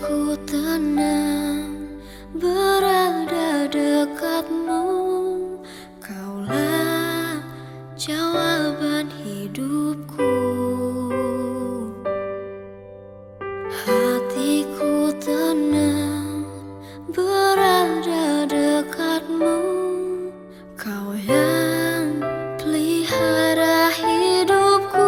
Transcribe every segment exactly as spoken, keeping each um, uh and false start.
Hatiku tenang berada dekatmu. Kaulah jawaban hidupku. Hatiku tenang berada dekatmu. Kau yang pelihara hidupku.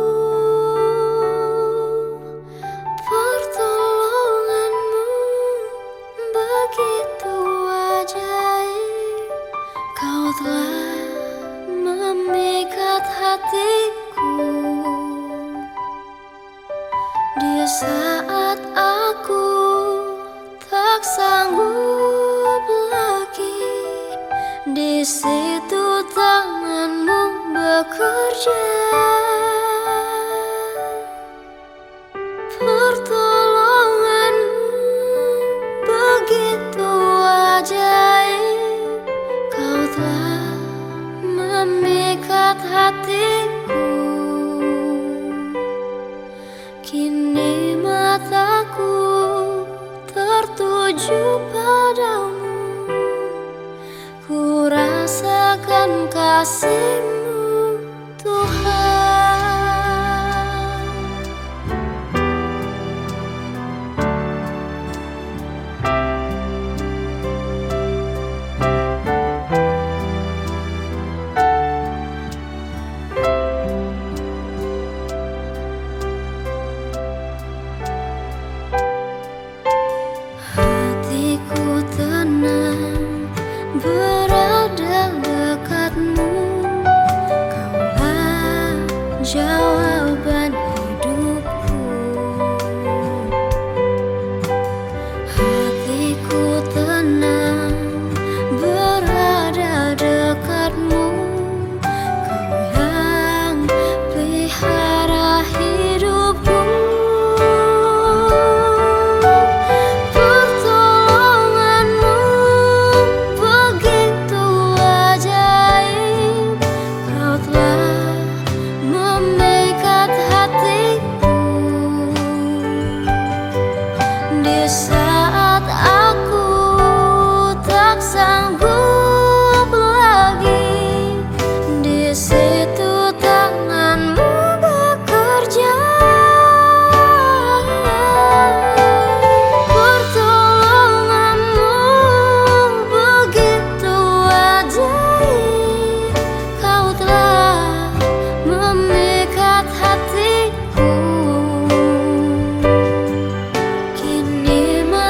Pertolonganmu begitu ajaib. Kau telah memikat hatiku. Di saat aku tak sanggup lagi, di situ tanganmu bekerja. Pertolonganmu begitu ajaib. Kau telah memikat hatiku. Kini mataku tertuju padamu. Ku rasakan kasih-Mu, Tuhan. Hatiku tenang berada dekatmu. Kaulah jawaban hidupku. Hatiku tenang berada dekatmu. Kau yang pelihara hidupku. Pertolonganmu begitu ajaib. Kau telah memikat hatiku. Di saat aku tak sanggup lagi, di situ tanganmu bekerja. Pertolonganmu begitu ajaib. Kau telah memikat hatiku. Kini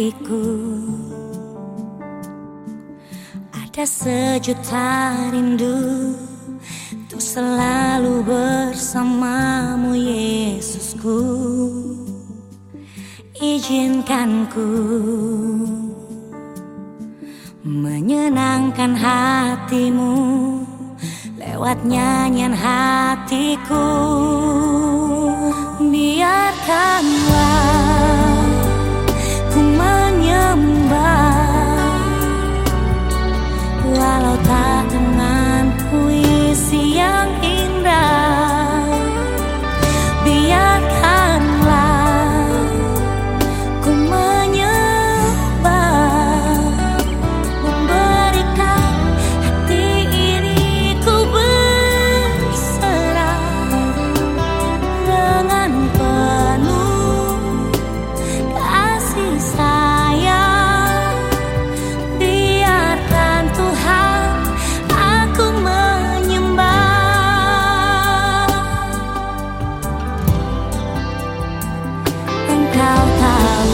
hatiku. Ada sejuta rindu untuk selalu bersamamu, Yesusku. Izinkan ku menyenangkan hatimu lewat nyanyian hatiku. Biarkanlah ku menyembah, walau tak dengan puisi yang indah. Biarkanlah ku menyembah, memberikan hati ini ku berserah dengan penuh kasih sayang. Biarkan Tuhan aku menyembah. Engkau tahu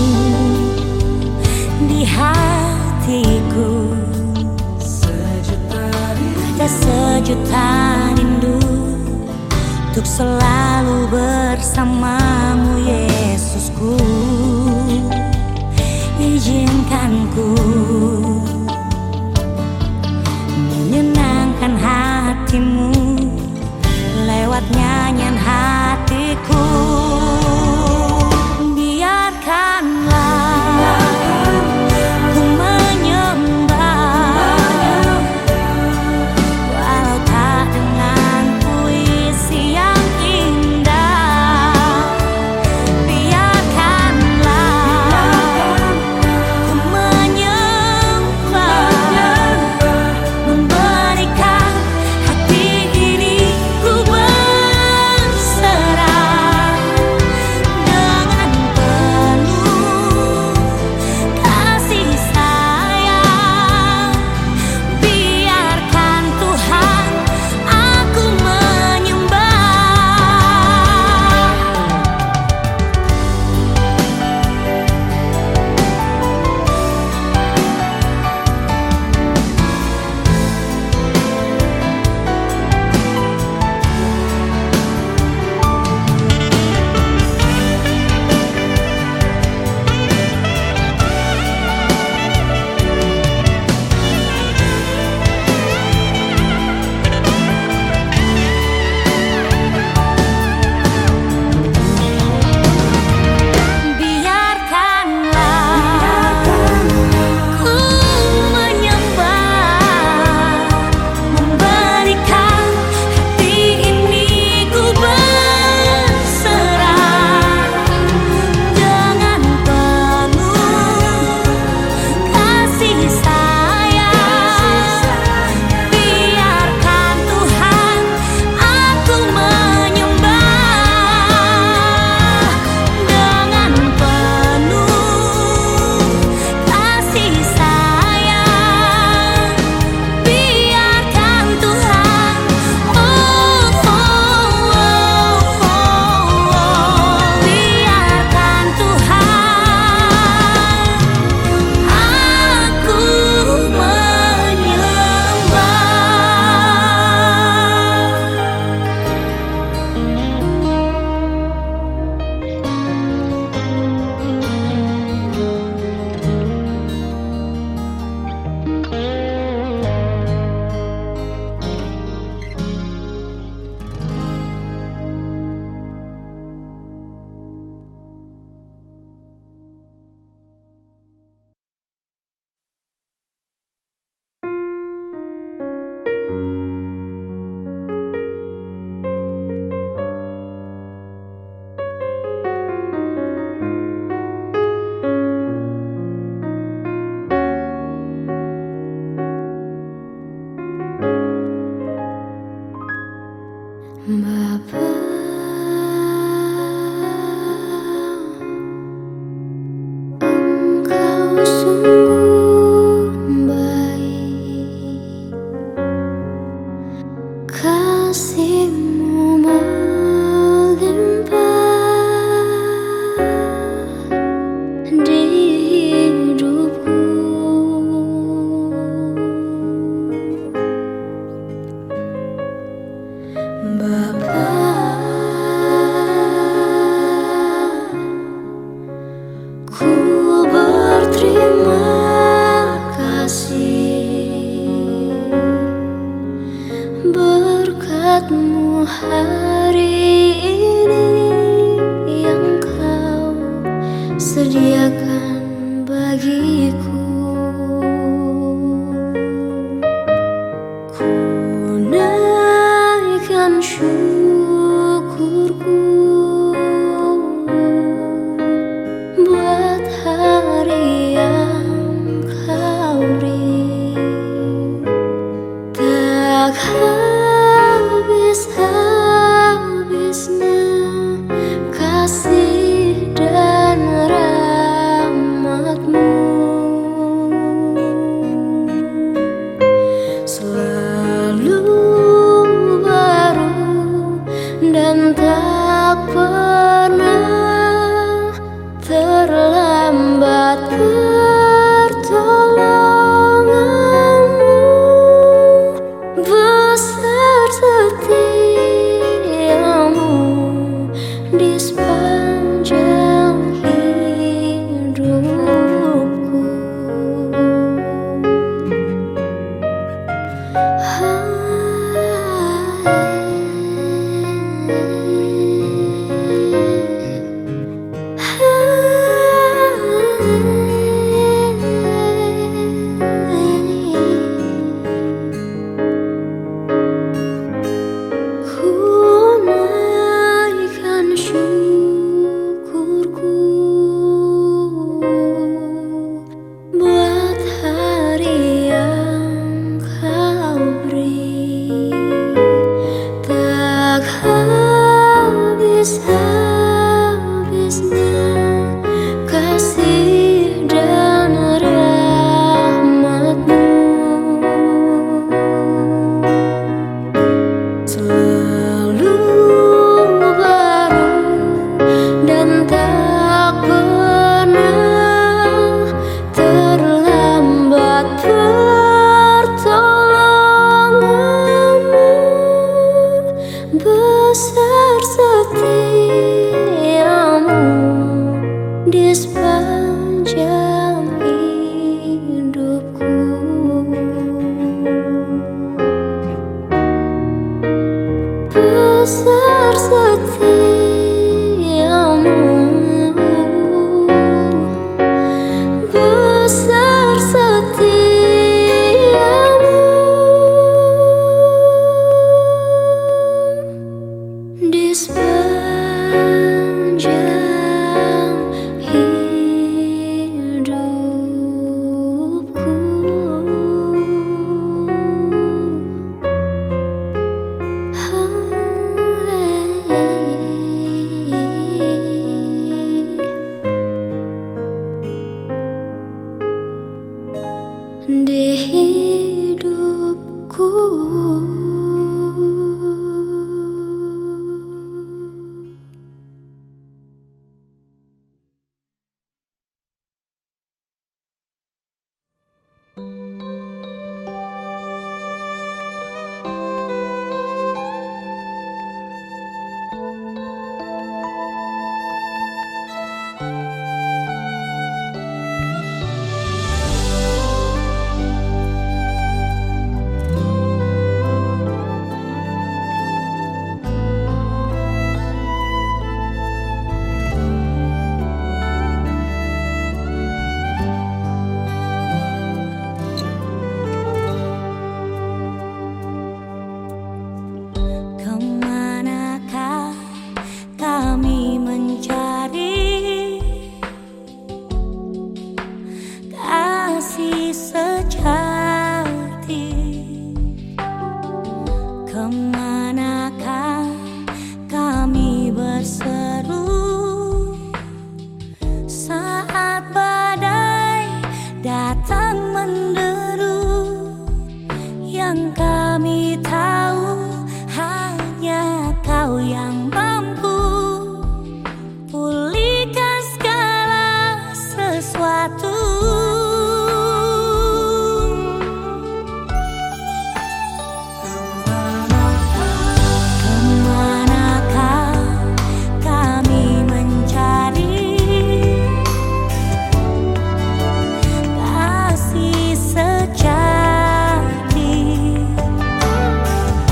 di hatiku ada sejuta rindu untuk selalu bersamamu, Yesusku. Izinkan ku menyenangkan hatimu lewat nyanyian hatiku. Biarkanlah ku menyembah, walau tak dengan puisi yang indah. Biarkanlah ku menyembah, di hidupku. Kemanakah kami mencari kasih sejati? Kemanakah kami berseru saat badai datang menderu? Yang kami tahu hanya kau yang mampu pulihkan segala sesuatu. Kemanakah kami mencari kasih sejati?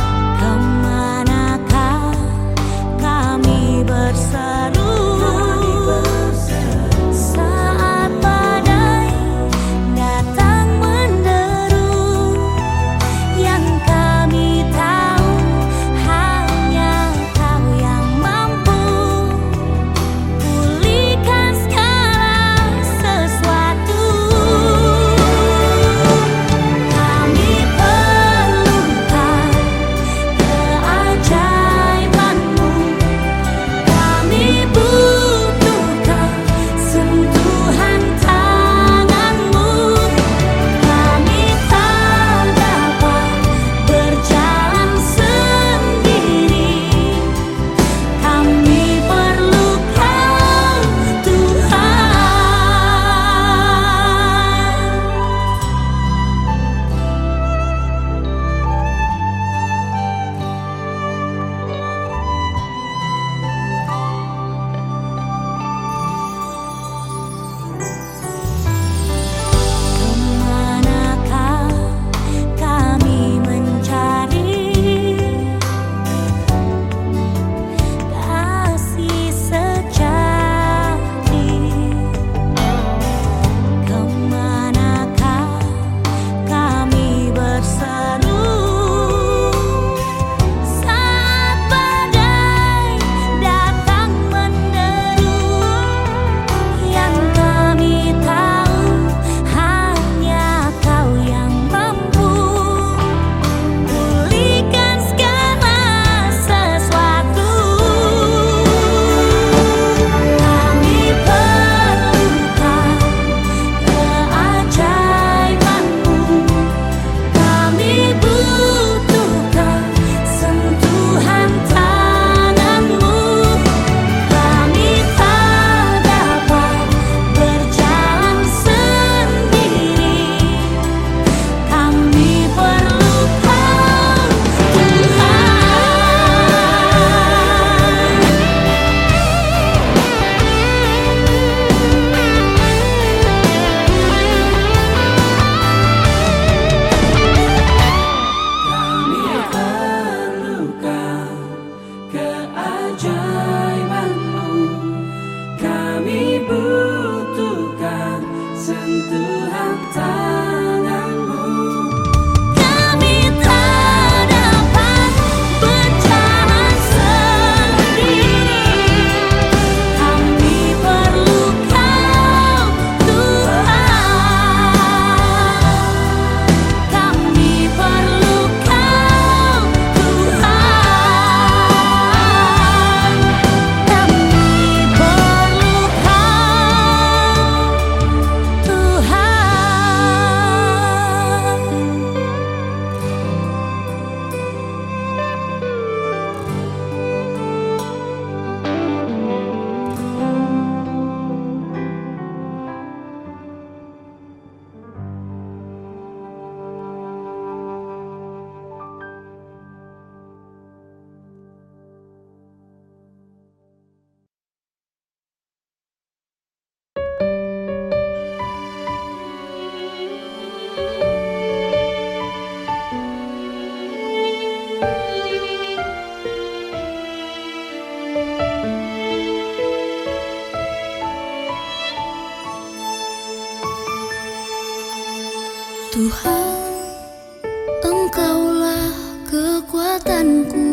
Engkaulah kekuatanku,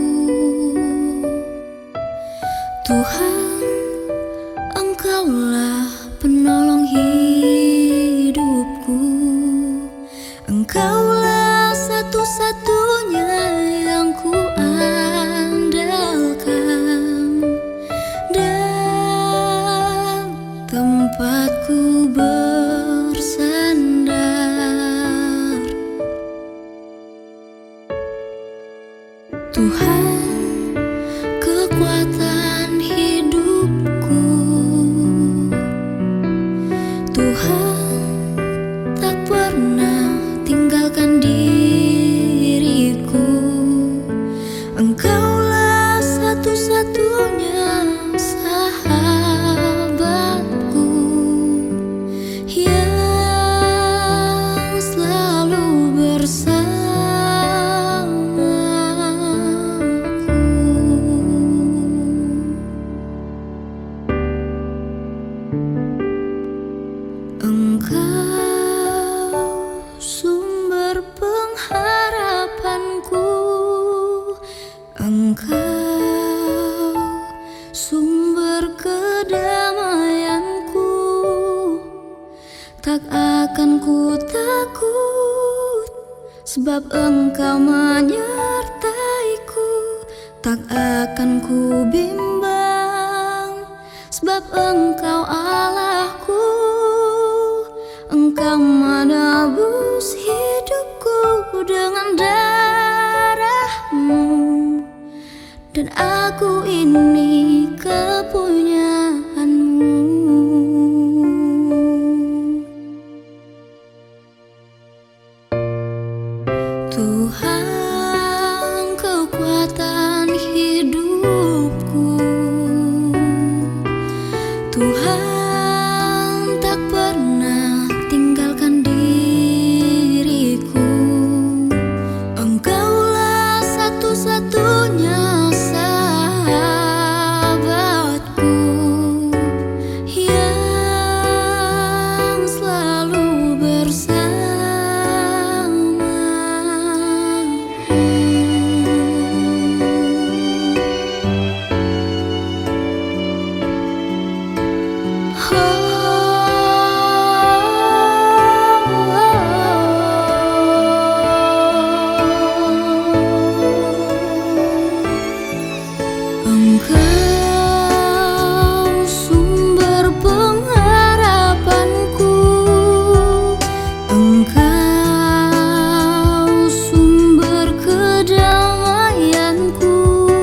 Tuhan, Engkaulah penolong hidupku. Engkaulah satu-satunya yang ku andalkan dan tempatku bersandar. Tuhan, kekuatan hidupku, Tuhan tak pernah tinggalkan diriku. Engkaulah satu-satunya sahabatku yang selalu bersamaku. Engkau sumber pengharapanku, Engkau sumber kedamaianku. Tak akan ku takut, sebab Engkau menyertaiku. Tak akan ku bimbang, sebab Engkau Allahku. Engkau menebus hidupku dengan darah-Mu, dan aku ini kepunyaan-Mu. Tuhan, kekuatan hidupku, Tuhan tak pernah tinggalkan diriku. Engkaulah satu-satunya sahabatku yang selalu Engkau sumber pengharapanku, Engkau sumber kedamaianku.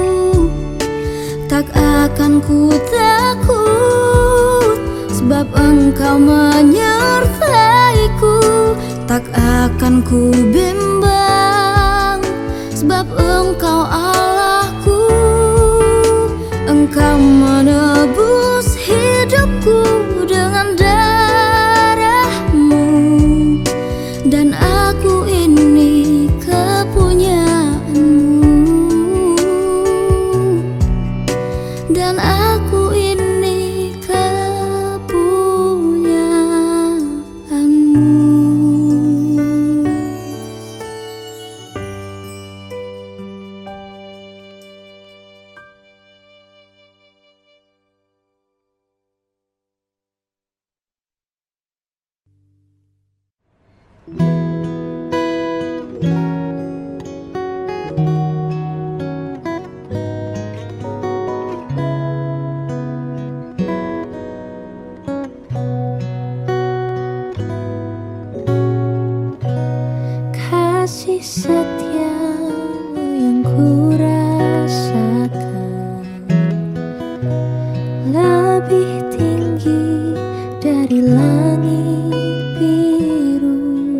Tak akan ku takut, sebab Engkau menyertaiku. Tak akan ku bimbang, sebab Engkau Allahku. Engkau menebus hidupku dengan darah-Mu, dan aku ini kepunyaan-Mu, dan aku ini kepunyaan-Mu. Kasih setiamu yang ku rasakan lebih tinggi dari langit biru.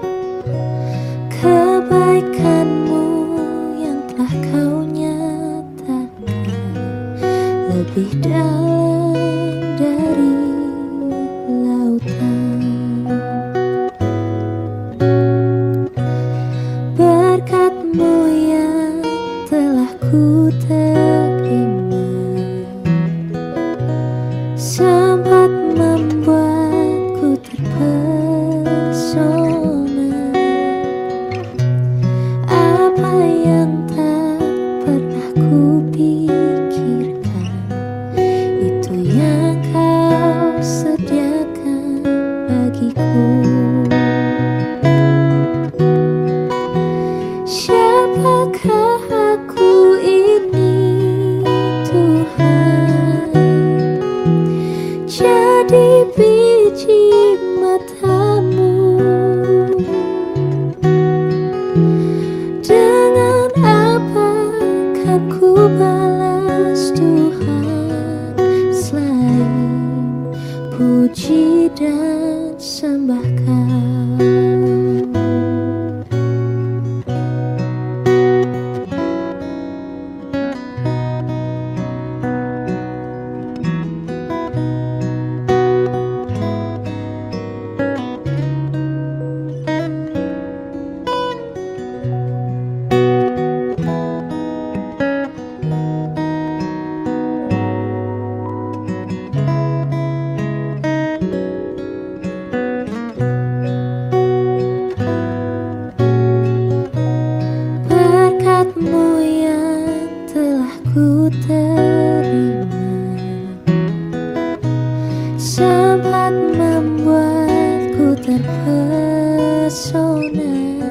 Kebaikan-Mu yang telah Kau nyatakan lebih dalam dari lautan. Berkat-Mu yang telah ku terima sempat membuatku terpesona. berkatmu yang telah ku terima, sempat membuatku terpesona.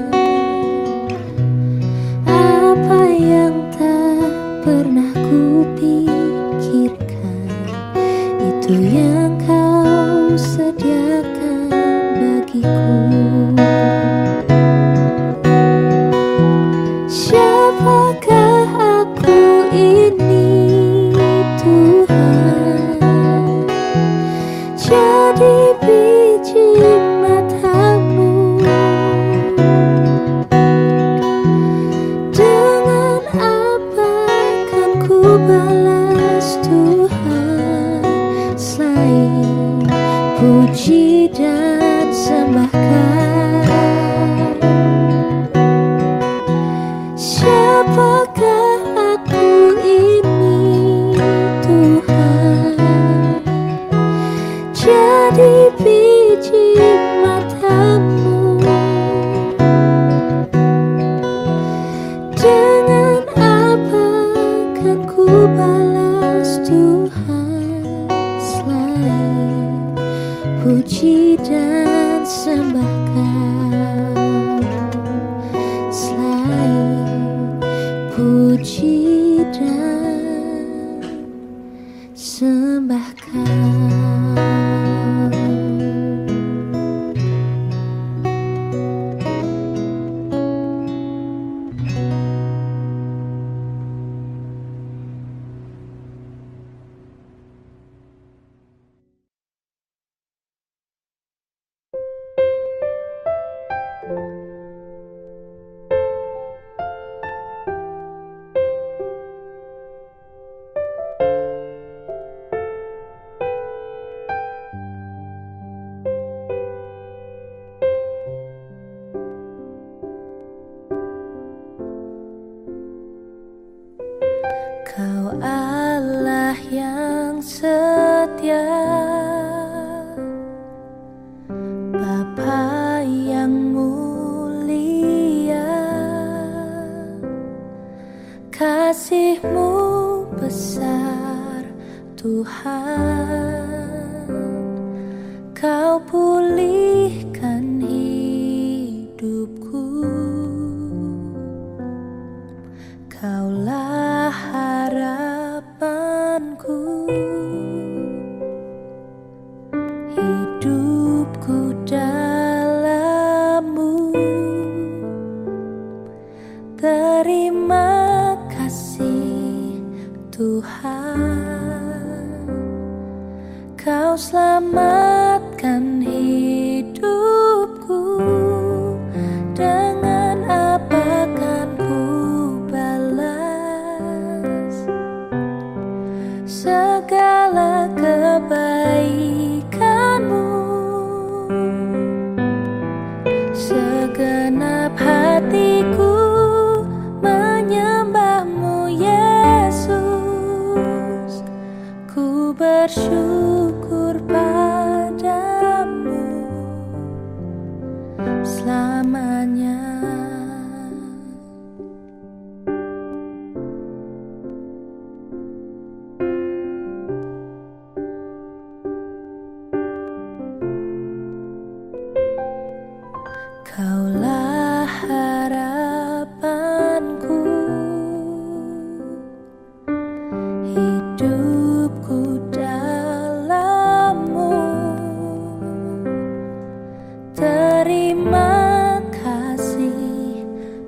Apa yang tak pernah ku pikirkan, itu yang kau sediakan bagiku. Siapakah aku ini Tuhan, jadi biji matamu. Dengan apa kan ku balas Tuhan, selain puji dan sembahkan. Siapakah aku ini Tuhan, jadi biji matamu. Dengan apa kan ku balas Tuhan, selain puji dan sembahkan, selain puji dan sembahkan. Kau Allah yang setia, Bapa yang mulia, kasih-Mu besar Tuhan. Kau pulihkan hidupku, Kaulah harapanku. Hidupku dalam-Mu, terima kasih Tuhan. Kau selamatkan hidupku, dengan apa kan ku balas segala kebaikan-Mu. Segenap hatiku menyembah-Mu Yesus, ku bersyukur padamu selamanya. Kaulah harapanku, hidupku dalam-Mu, terima kasih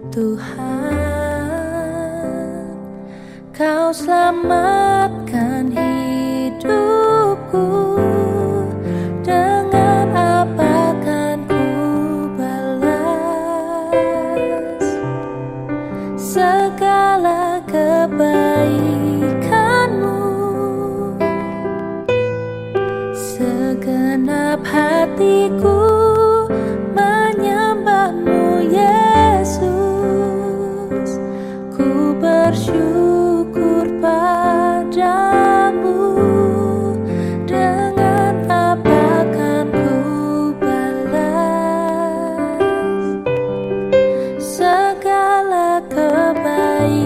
Tuhan. Kau selamatkan hidupku, dengan apa kan ku balas segala kebaikan-Mu. Segenap hatiku menyembah-Mu Yesus, ku bersyukur padamu, dengan apa kan ku balas segala kebaikan.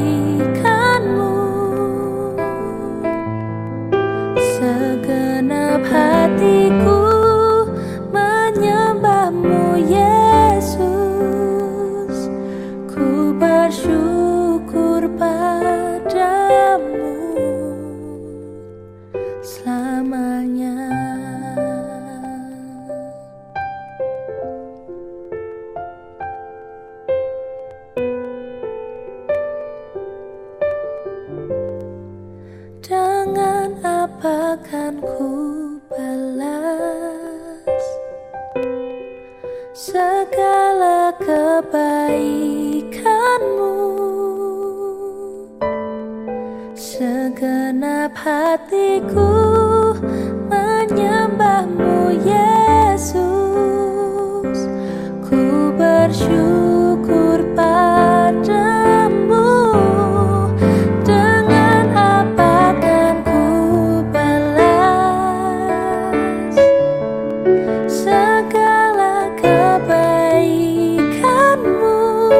Segenap hatiku menyembahmu Yesus. Ku bersyukur padamu. Dengan apa kan ku balas segala kebaikanmu?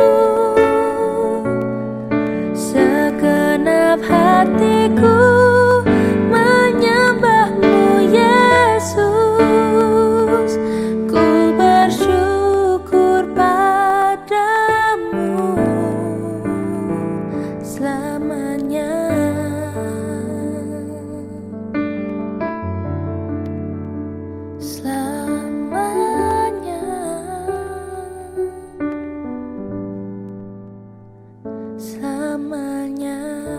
Segenap hatiku menyembahmu Yesus. Ku bersyukur padamu selamanya. Selamanya. Selamanya.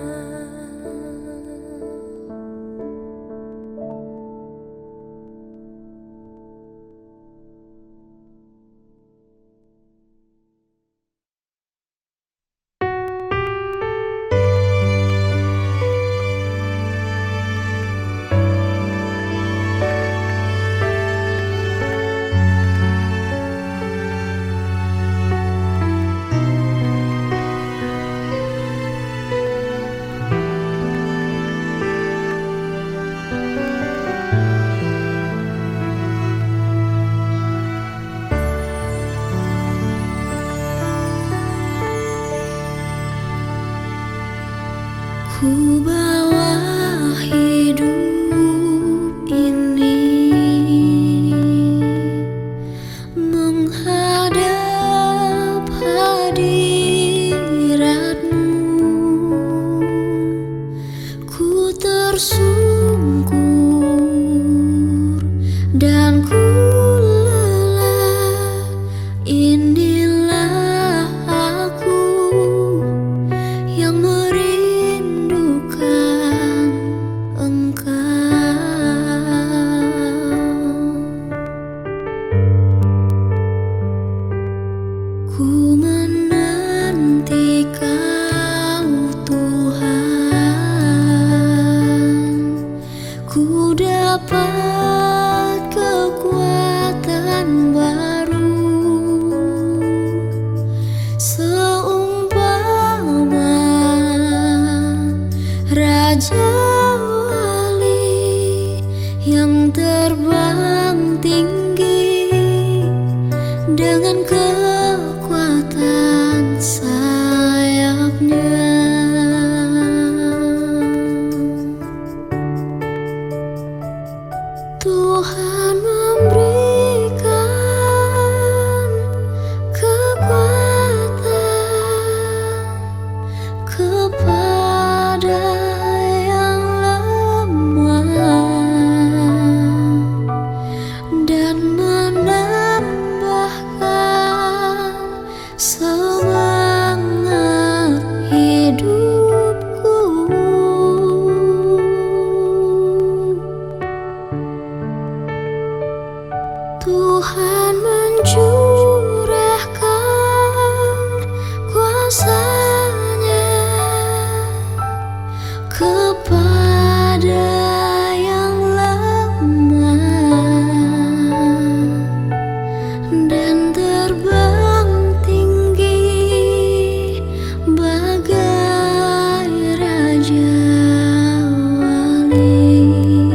Ku bawa hidup ini menghadap hadirat-Mu. Ku tersungkur dan ku lelah. Inilah aku yang merindukan Engkau. Ku menanti Kau Tuhan. Ku dapat kekuatan baru seumpama Raja Wali yang terbang tinggi dengan kekuatan sayapnya. Tuhan memberikan kekuatan kepada yang lemah dan menambahkan semangat hidupku. Tuhan mencurahkan kuasa-Nya kepada yang lemah dan terbang tinggi bagai Raja Wali.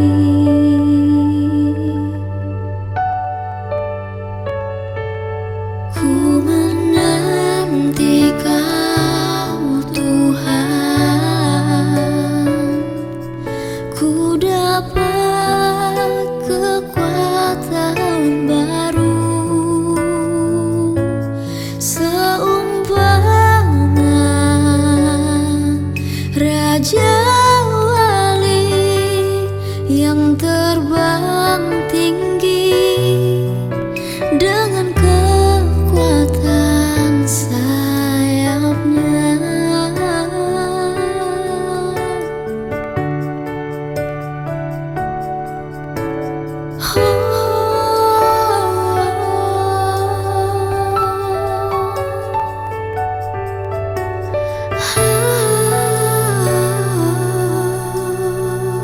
Ku menanti Kau Tuhan. Ku dapat kekuatan baru seumpama Raja Wali yang terbang tinggi dengan kekuatan sayapnya. Oh,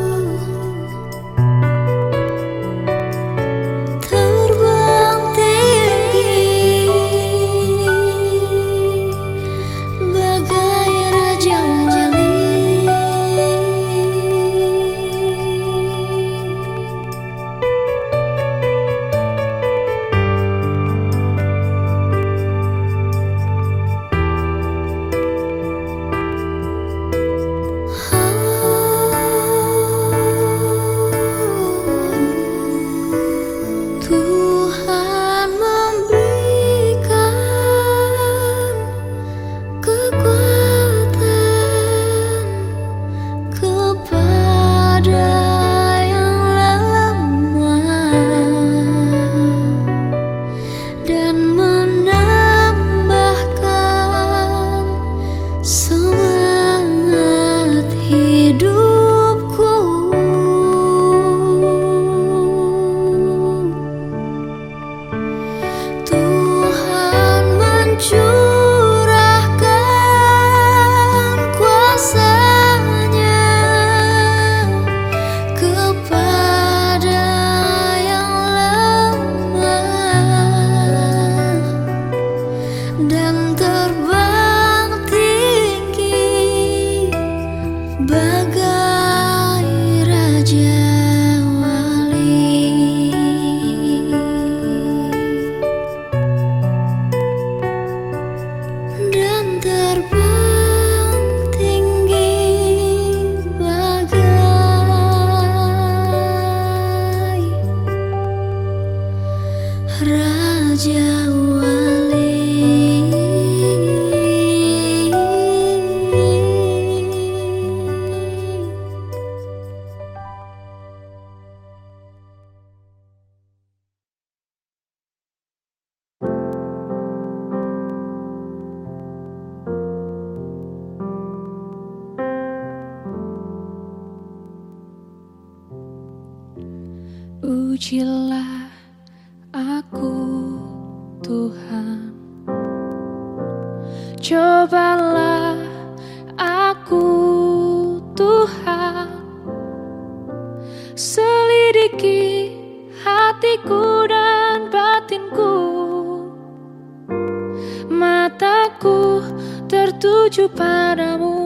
yang terbang tinggi bagai raja wali, dan terbang tinggi bagai raja wali. Ujilah aku, Tuhan, cobalah aku, Tuhan, selidiki hatiku dan batinku. Mataku tertuju padamu,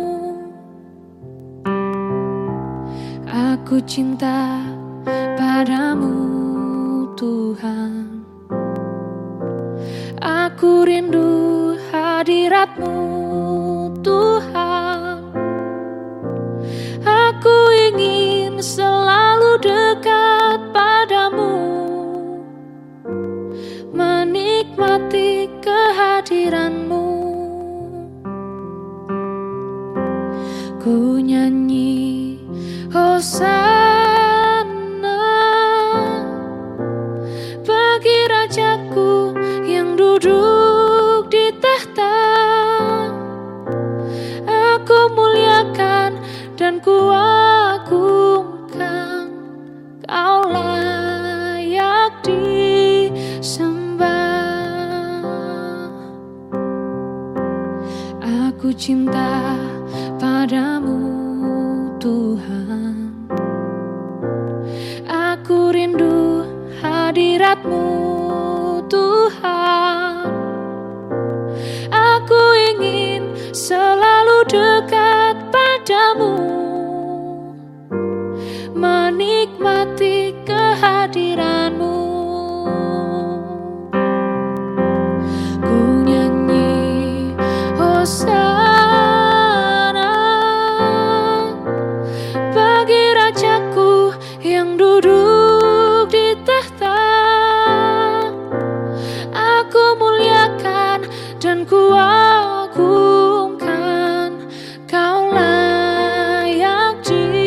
aku cinta padamu, Tuhan. Aku rindu hadirat-Mu, Tuhan. Aku ingin selalu dekat padamu, menikmati kehadiran-Mu. Ku nyanyi Hosana bagi Rajaku yang duduk di tahta. Aku muliakan dan ku agungkan, Kau layak disembah. Aku cinta padamu, Tuhan. Aku rindu hadirat-Mu, Tuhan. Aku ingin selalu dekat padamu, menikmati kehadiran-Mu. Ku nyanyi Hosana bagi Rajaku yang duduk di tahta. Aku muliakan dan ku agungkan, Kau layak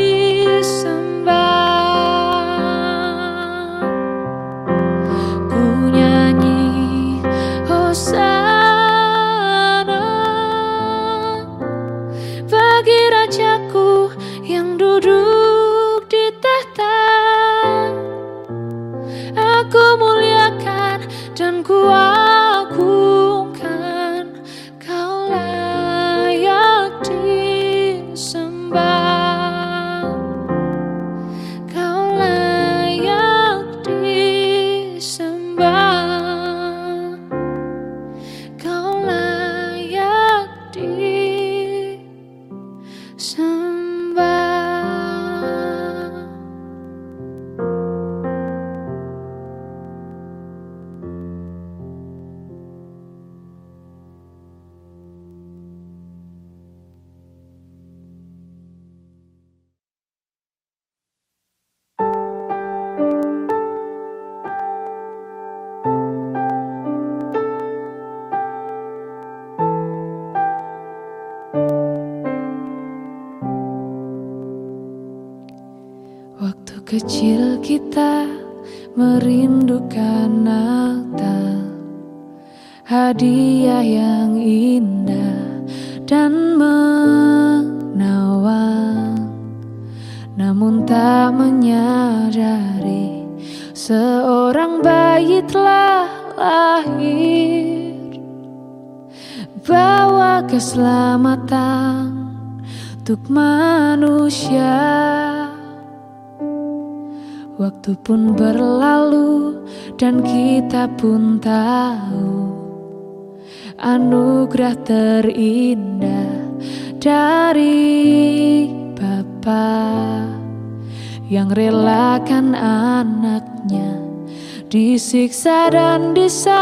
disembah. Ku nyanyi Hosana bagi Rajaku yang duduk di tahta. Aku muliakan dan ku agungkan, Kau layak disembah. Kau layak disembah. Kau layak disembah. Waktu kecil kita merindukan Natal, hadiah yang indah dan menawan. Namun tak menyadari seorang bayi telah lahir, bawa keselamatan untuk manusia. Waktu pun berlalu dan kita pun tahu anugerah terindah dari Bapa yang relakan anaknya disiksa dan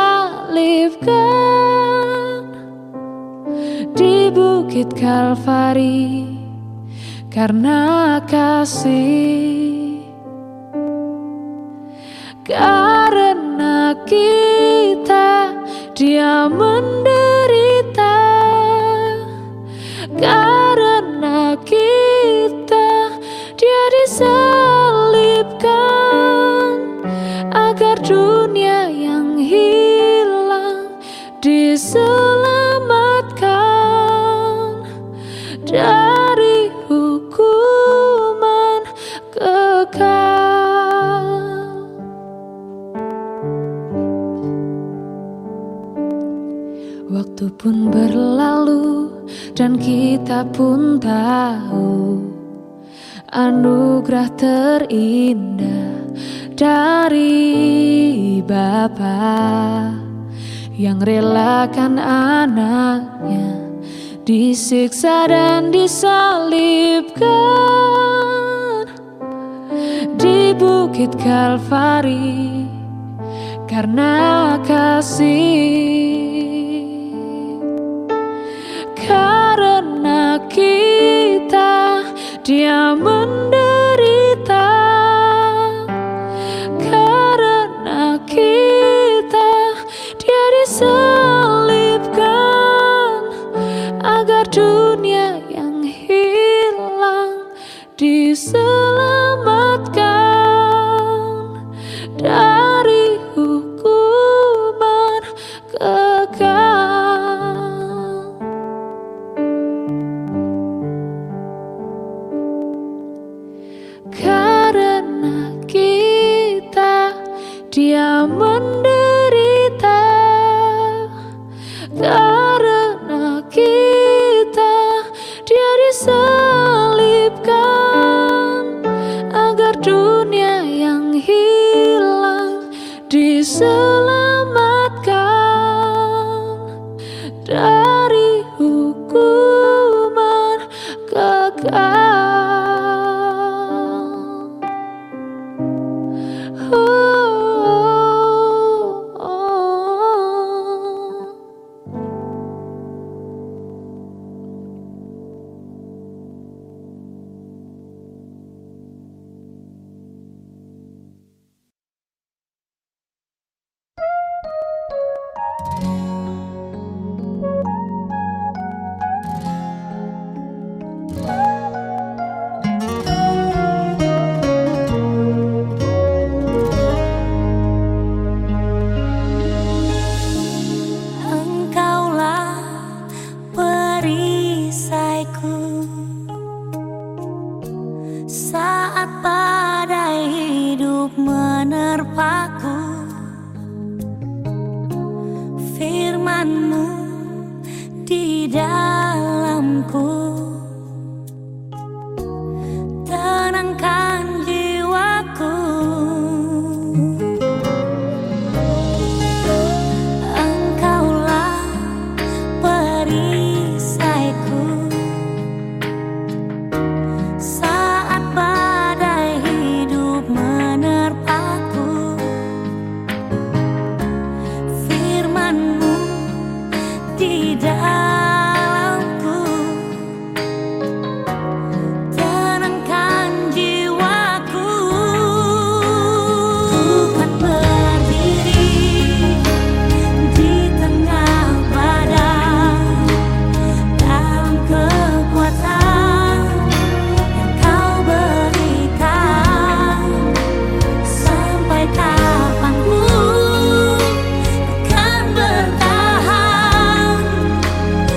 disalibkan di Bukit Kalvari karena kasih, karena kita Dia menderita, karena kita Dia disalibkan agar dunia yang hilang diselamatkan dari hukuman kekal. Waktu pun berlalu dan kita pun tahu anugerah terindah dari Bapa yang relakan anaknya disiksa dan disalibkan di Bukit Kalvari karena kasih, karena kita Dia menderita, karena kita Dia disalibkan agar dunia yang hilang diselamatkan dari hukuman kekal. Karena kita Dia menderita, karena kita Dia disalibkan agar dunia yang hilang diselamatkan dari hukuman kekal. Saat badai hidup menerpaku, firman-Mu di dalamku tenangkan jiwaku. Engkaulah perisaiku saat badai hidup menerpaku, firman-Mu di dalamku tenangkan jiwaku. Tuhan berdiri di tengah badai dalam kekuatan yang Kau berikan. Sampai kapanpun akan bertahan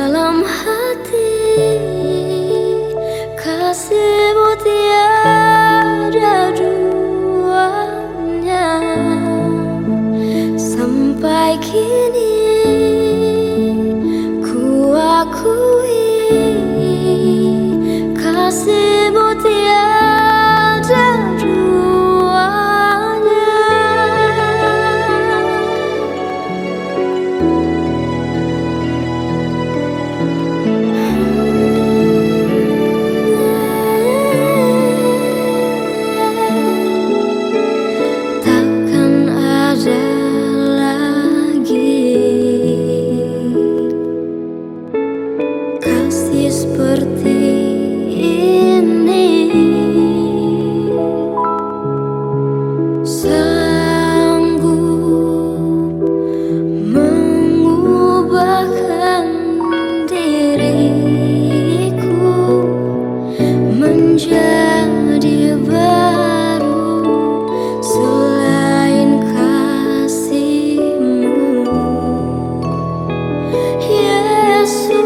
dalam hati, kasihmu tiada duanya. Sampai kini ku akui kasihmu tiada duanya. Takkan ada lagi kasih seperti ini, sanggup mengubahkan diriku menjadi baru selain kasihmu, Yesus.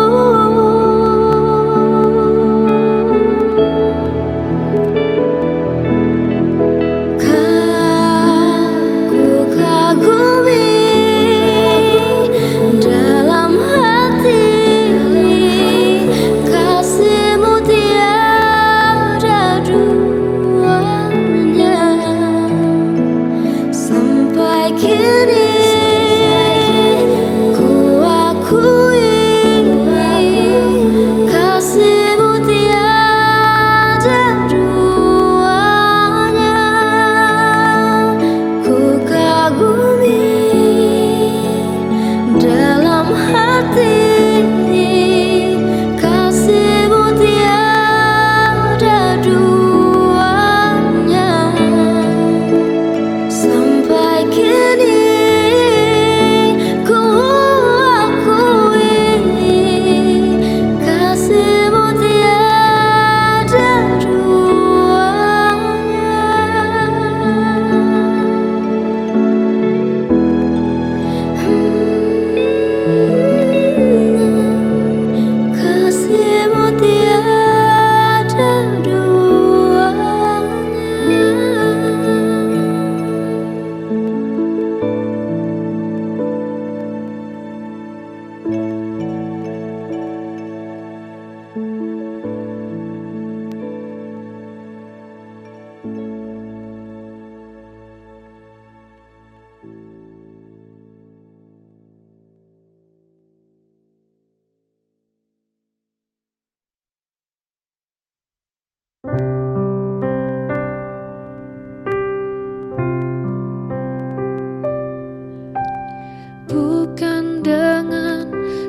Bukan dengan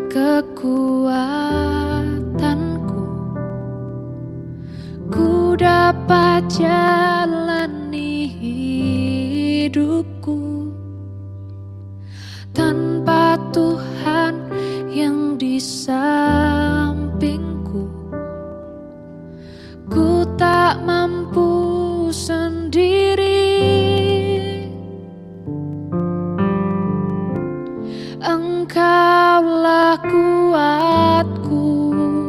kekuatanku ku dapat jalani hidupku tanpa Tuhan yang di sampingku. Ku tak mampu sendiri. Engkaulah kuatku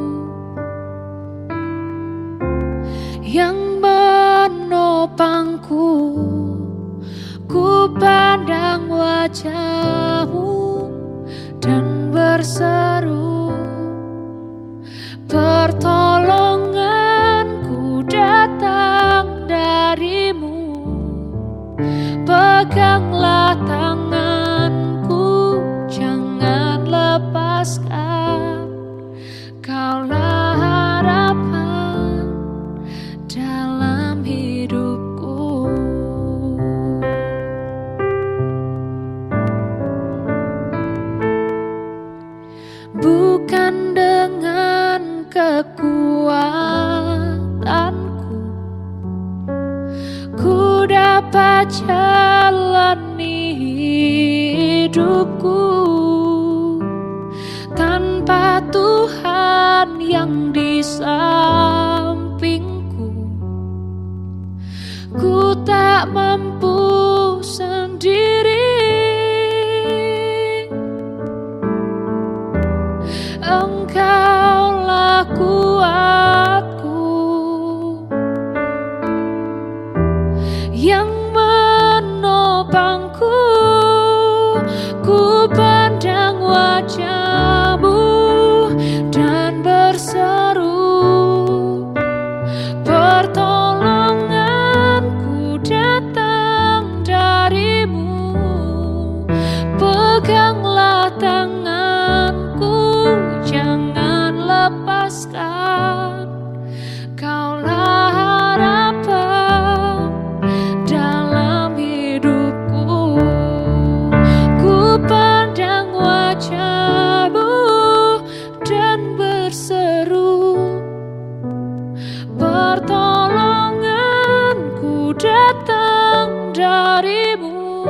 yang menopangku. Ku pandang wajah-Mu dan berseru, pertolonganku datang dari-Mu. Peganglah tanganku, jangan lepaskan. Kaulah harapan dalam hidupku. Bukan dengan kekuatanku ku dapat jalani hidupku tanpa Tuhan yang di sampingku. Ku tak mampu sendiri. Engkaulah kuatku yang menopangku. Ku pandang wajah-Mu dan berseru, pertolonganku datang dari-Mu. Peganglah tanganku, jangan lepaskan. Kaulah harapan dalam hidupku. Ku pandang wajah-Mu dan berseru, pertolonganku datang dari-Mu.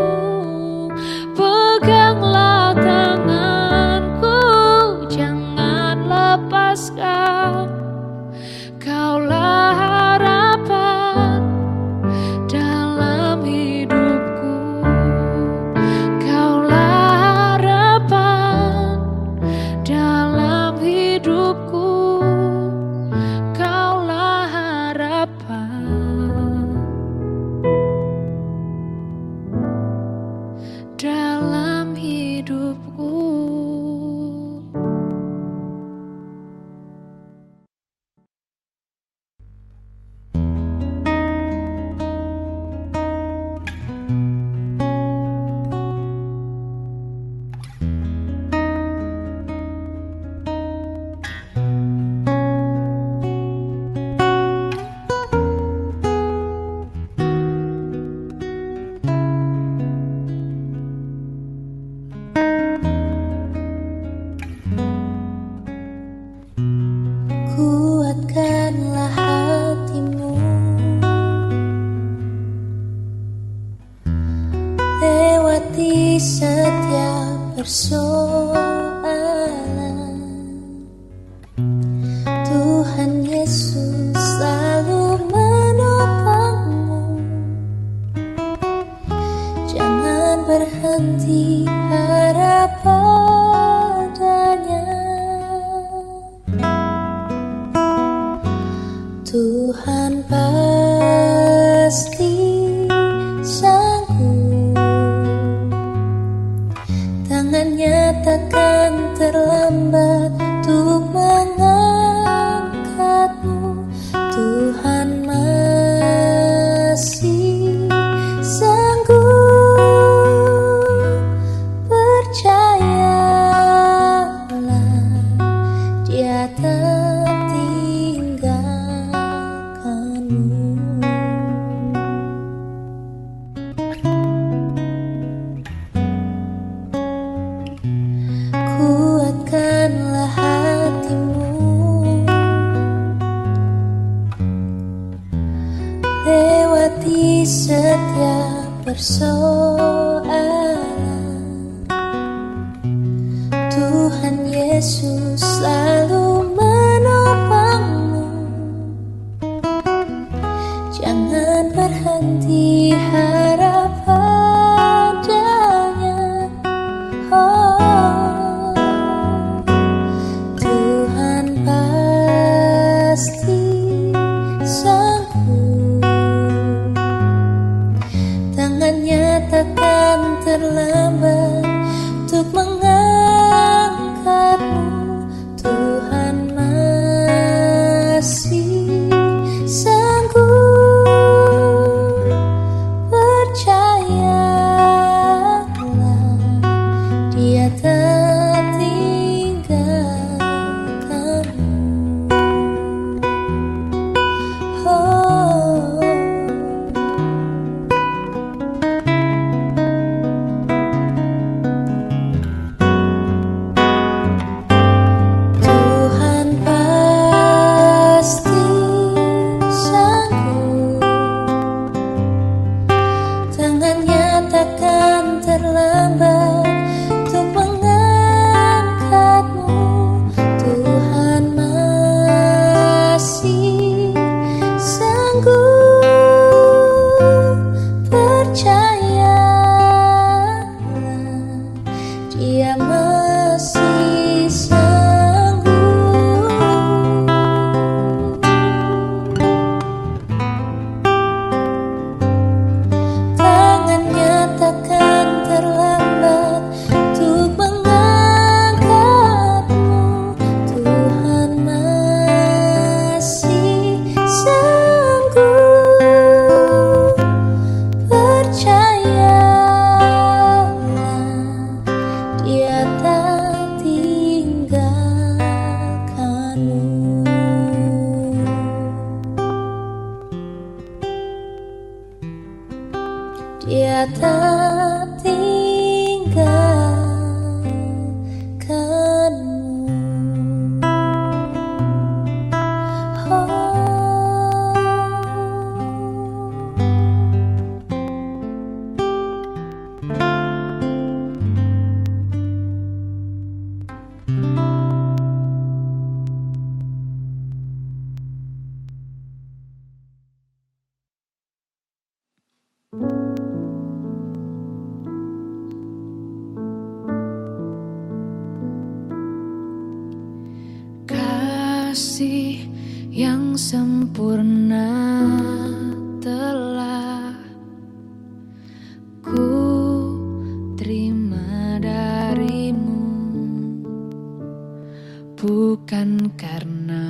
Peganglah tanganku, jangan lepaskan. Kaulah harapan dalam hidupku. Kaulah harapan dalam hidupku. Kaulah harapan dalam hidupku. Kuatkanlah hatimu, lewati setiap persoalan. Tuhan Yesus selalu menopangmu. Jangan berhenti harap padanya. Tuhan pasti sanggup, tangannya takkan terlambat untuk mengangkatmu. Tuhan masih sanggup, percayalah Dia tak tinggalkanmu. Kuatkanlah hatimu, lewati setiap persoalan. Tuhan Yesus selalu menopangmu. Jangan berhenti harap padanya. Oh, Tuhan pasti sanggup, tangannya takkan terlambat untuk mengangkatmu. kasih yang sempurna telah ku terima darimu, bukan karena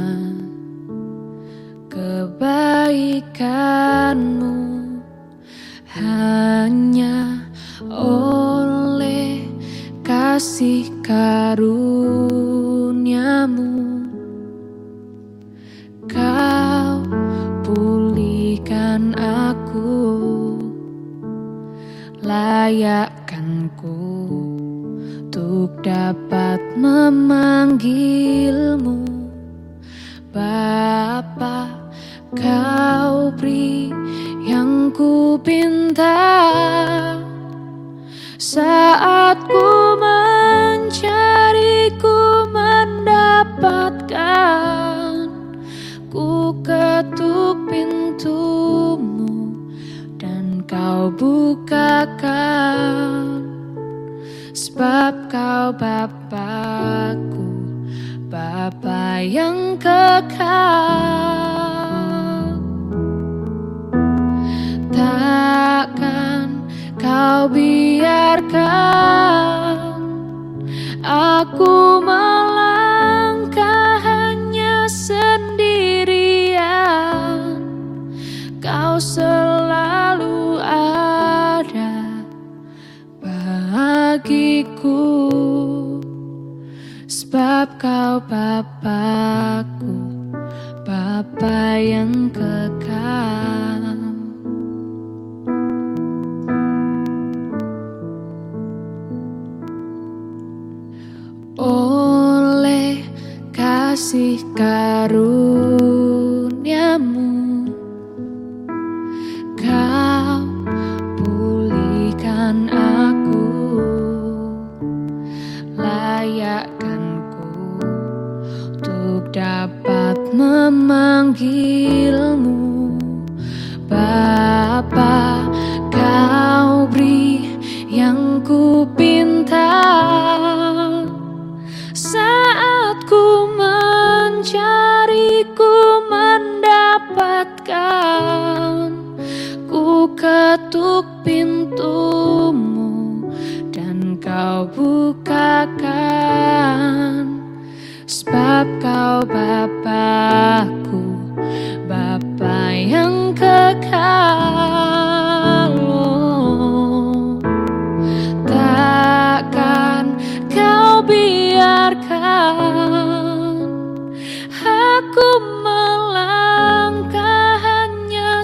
kebaikanmu, hanya oleh kasih karuniamu Kau pulihkan aku, layakkanku untuk dapat memanggilmu Bapa. Kau beri yang ku pinta saat ku mencari, ku mendapatkan. Ku ketuk pintumu dan kau bukakan, sebab kau Bapakku, Bapa yang kekal. Takkan kau biarkan aku melangkah hanya sendirian. Kau selalu ada bagiku, sebab kau Bapakku, Bapa yang kekal. Oleh kasih karuniamu, kau pulihkan aku, layakkanku untuk dapat memanggilmu Bapa. Kau beri yang ku pinta saat ku mencari, ku mendapatkan. Ku ketuk pintumu dan kau bukakan, sebab kau Bapakku, Bapa yang kekal. Oh, takkan kau biarkan aku melangkah hanya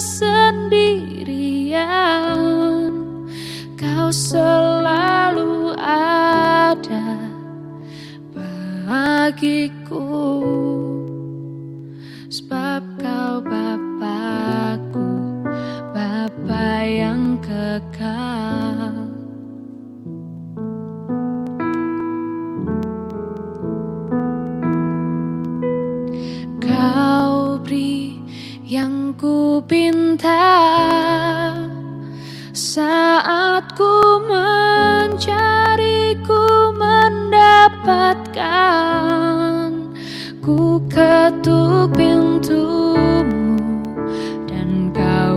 sendirian. Kau selalu ada bagiku, sebab kau Bapakku, Bapa yang kekal. Kau beri yang ku pinta saat ku mencari, ku mendapatkan. Ku ketuk pintumu dan kau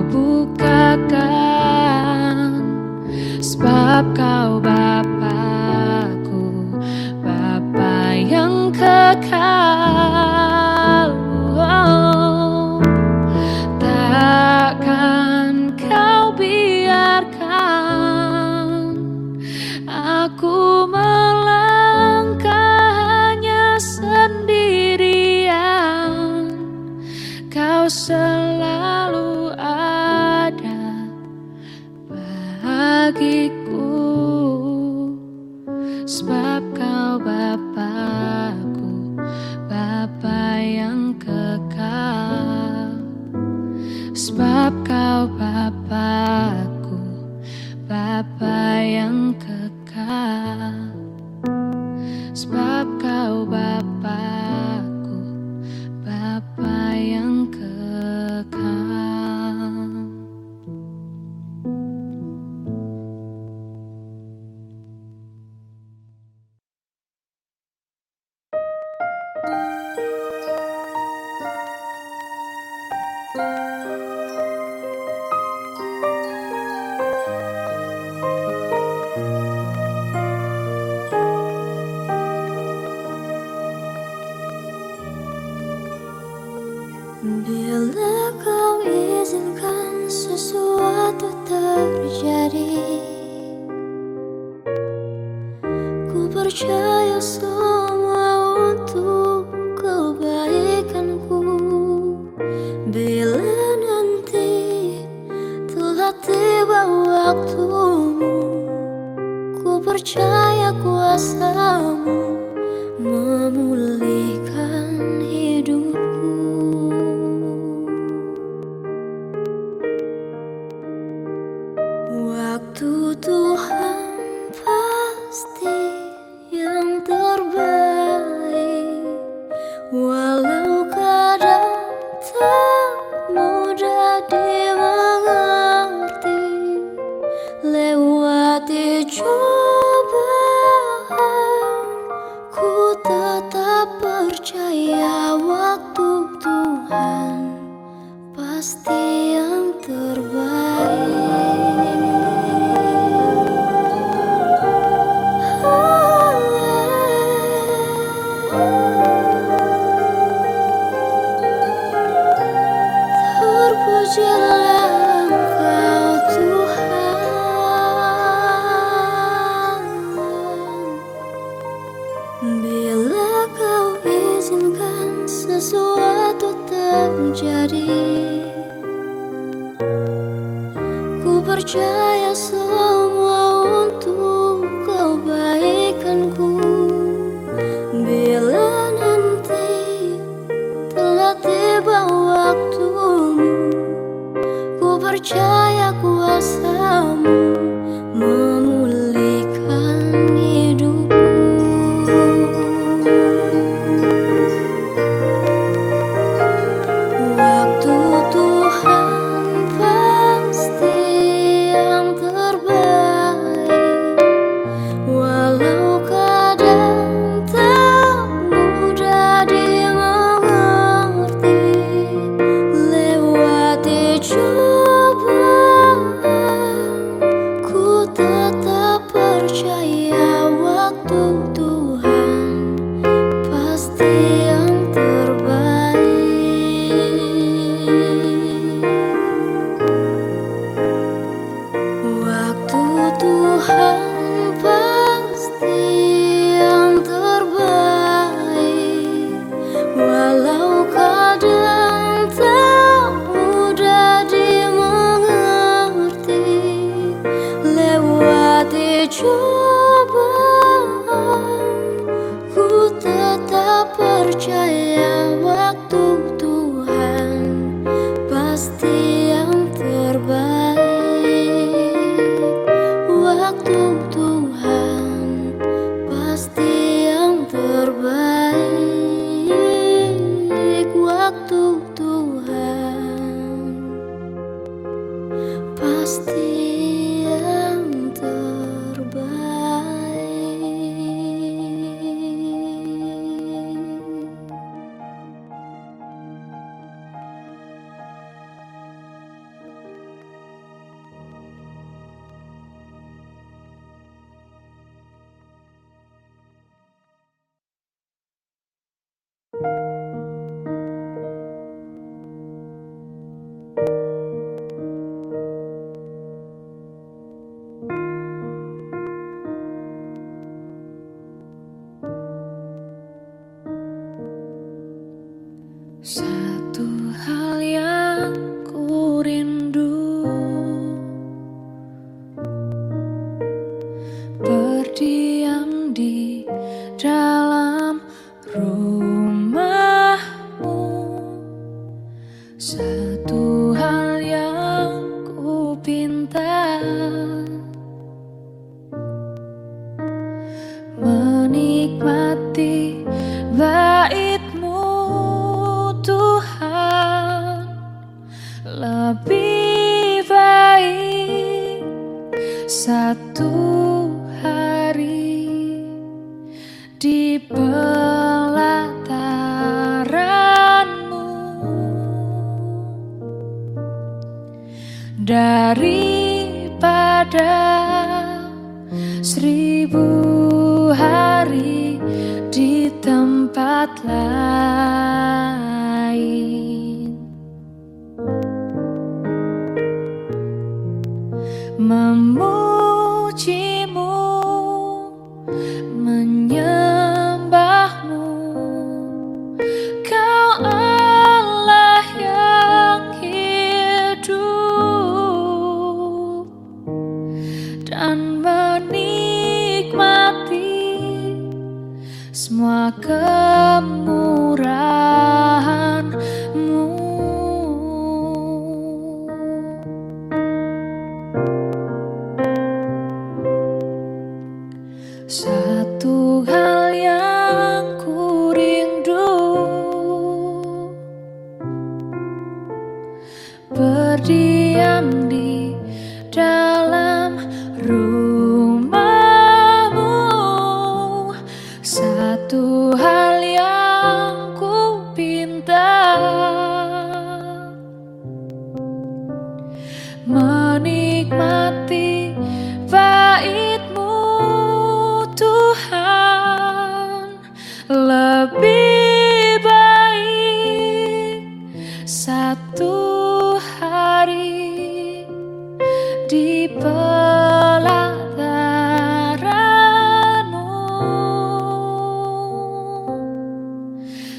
bukakan, sebab kau Bapakku, Bapa yang kekal. Oh, takkan kau biarkan aku melangkah hanya sendirian. Kau selalu ada bagiku. Bila kau izinkan sesuatu terjadi, ku percaya semua untuk kebaikanku. Bila nanti telah tiba waktumu, ku percaya kuasamu memulihkan hidupku. Waktu Tuhan pasti yang terbaik, walau kadang tak mudah dimengerti. Lewati cobaan, ku tetap percaya waktu Tuhan pasti yang terbaik. Terpujilah Engkau Tuhan, bila Kau izinkan sesuatu terjadi. Ku percaya semua untuk kebaikanku. Bila nanti telah tiba waktumu, ku percaya kuasamu memulihkan hidupku. Waktu Tuhan pasti yang terbaik, walau kadang tak mudah dimengerti. Lewati cobaan, ku tetap percaya waktu Tuhan pasti yang terbaik. Waktu Tuhan pasti yang terbaik, walau kadang tak mudah dimengerti. Lewati cobaan, ku tetap percaya waktu Tuhan pasti yang terbaik. Waktu Tuhan pasti yang terbaik. Waktu Tuhan pasti yang terbaik. Satu hal yang ku rindu, berdiam di dalam rumahmu. Satu hal yang ku pinta, menikmati bait-Mu Tuhan. Lebih baik satu hari di pelataran-Mu daripada seribu hari di tempat lain.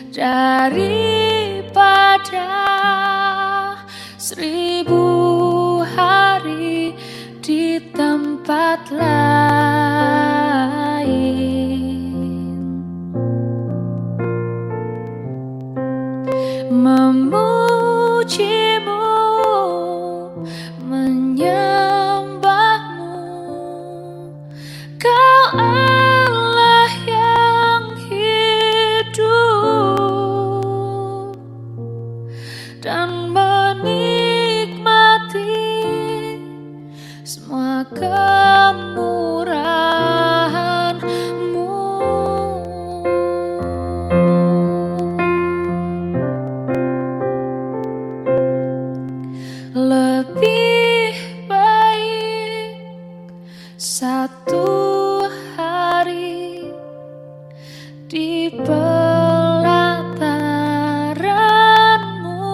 daripada seribu hari di tempat lain. Memujimu, menyembahmu, Kau Allah yang hidup, dan menikmati semua kemurahan-Mu. Lebih baik satu hari di pelataran-Mu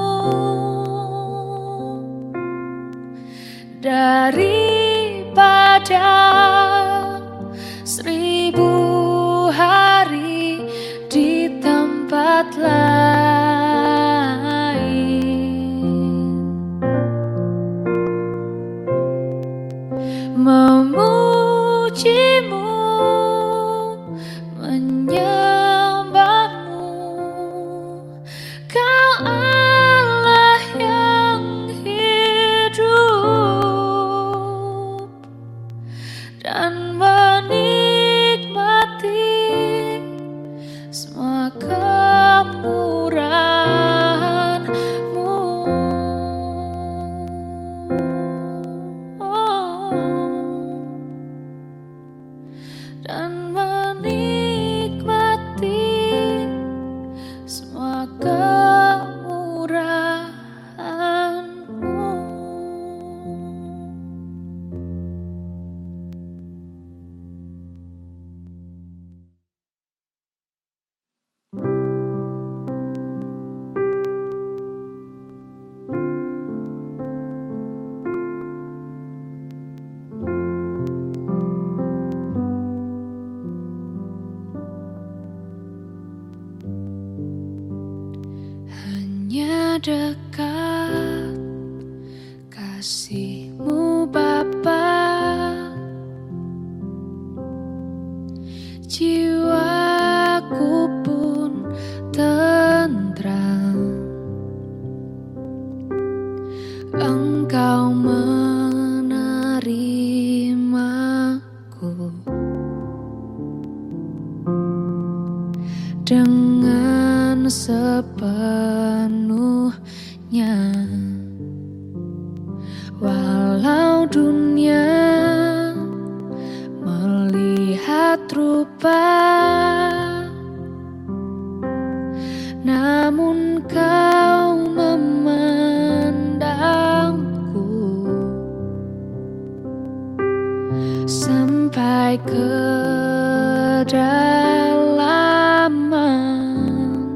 daripada seribu hari di tempat lain. Memujimu, menyembahmu, Kau Allah yang hidup, dan menikmati semua kemurahan-Mu. Dan menikmati semua kemurahan-Mu. Hanya dekat kasih-Mu Bapa, jiwaku pun tentram. Engkau menerimaku dengan sepenuhnya, walau dunia melihat rupa, namun Kau memandangku sampai kedalaman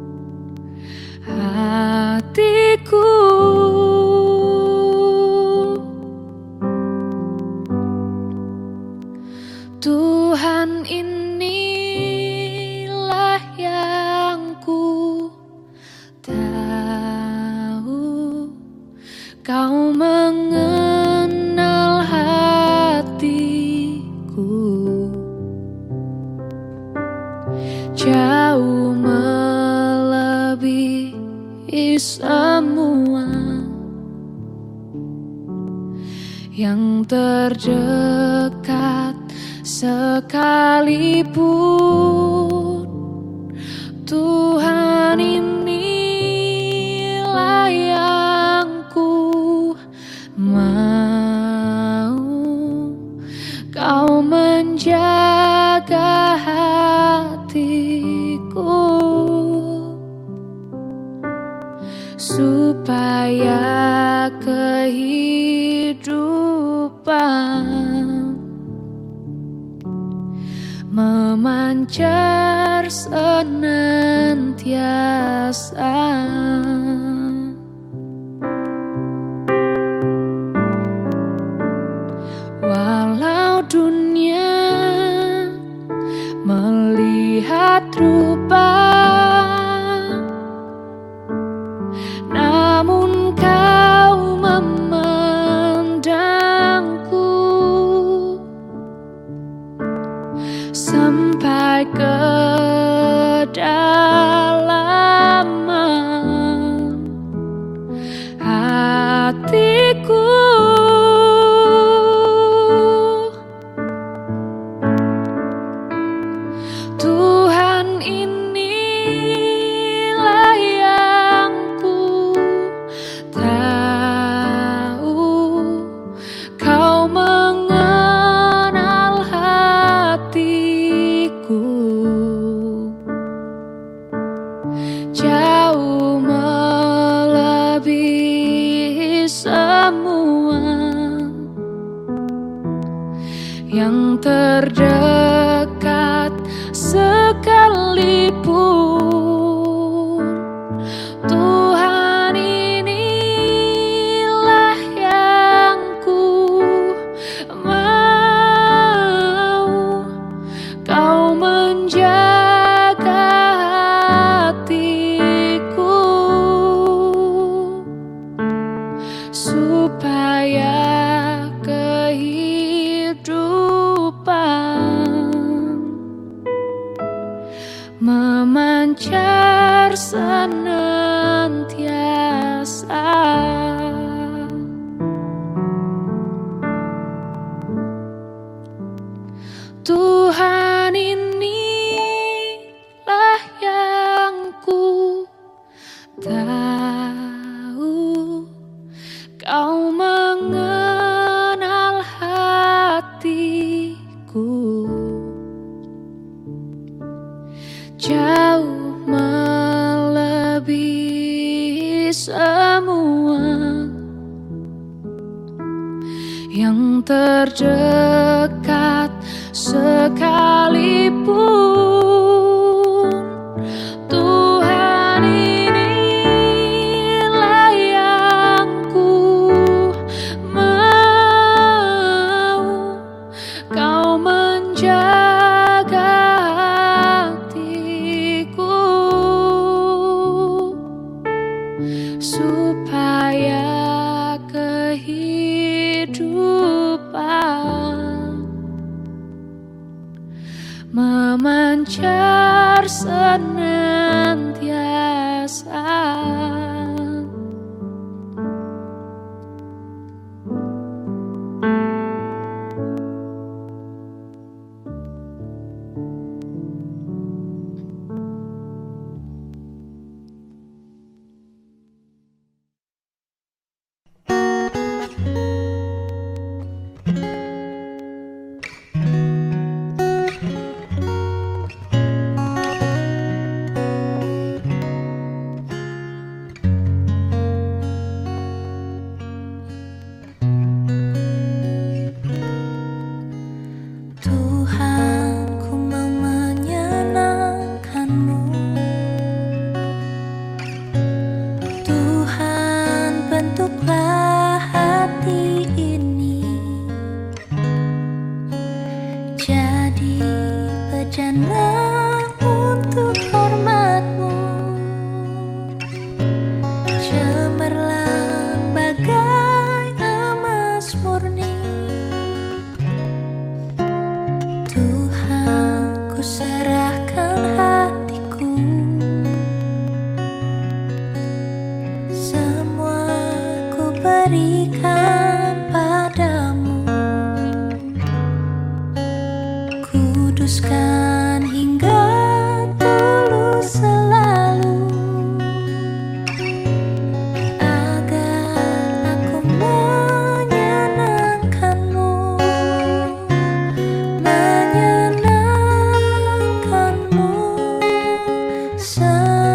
hatiku. Tuhan, inilah yang ku tahu, Kau mengenal hatiku jauh melebihi semua yang terdekat sekalipun. Tuhan, inilah yang ku mau, Kau menjaga hatiku supaya kehidupan memancar senantiasa. Walau dunia melihat rupa, halaman hatiku. Tuhan, inilah yang ku tahu, Kau mengenal hatiku jauh melebihi semua yang terdekat sekalipun. Tuhan, inilah yang ku mau, Kau menjaga hatiku supaya kehidupan memancar senantiasa. Tuhan, inilah yang ku tahu, Kau mengenal hatiku jauh melebihi semua yang terdekat sekalipun. Tuhan, inilah yang ku mau, Kau menjaga hatiku supaya kehidupan memancar senantiasa.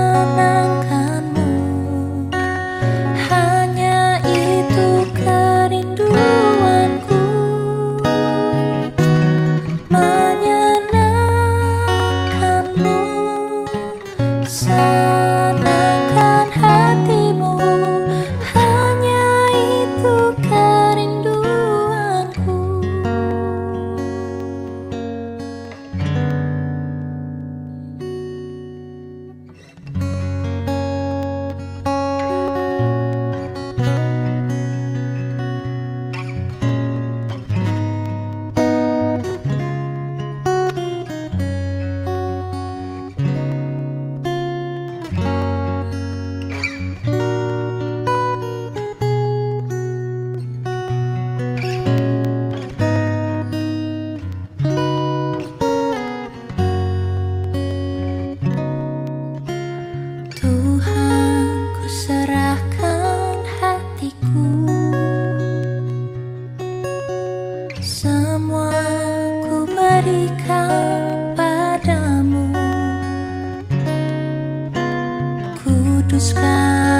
Senangkanmu, hanya itu. putuskan.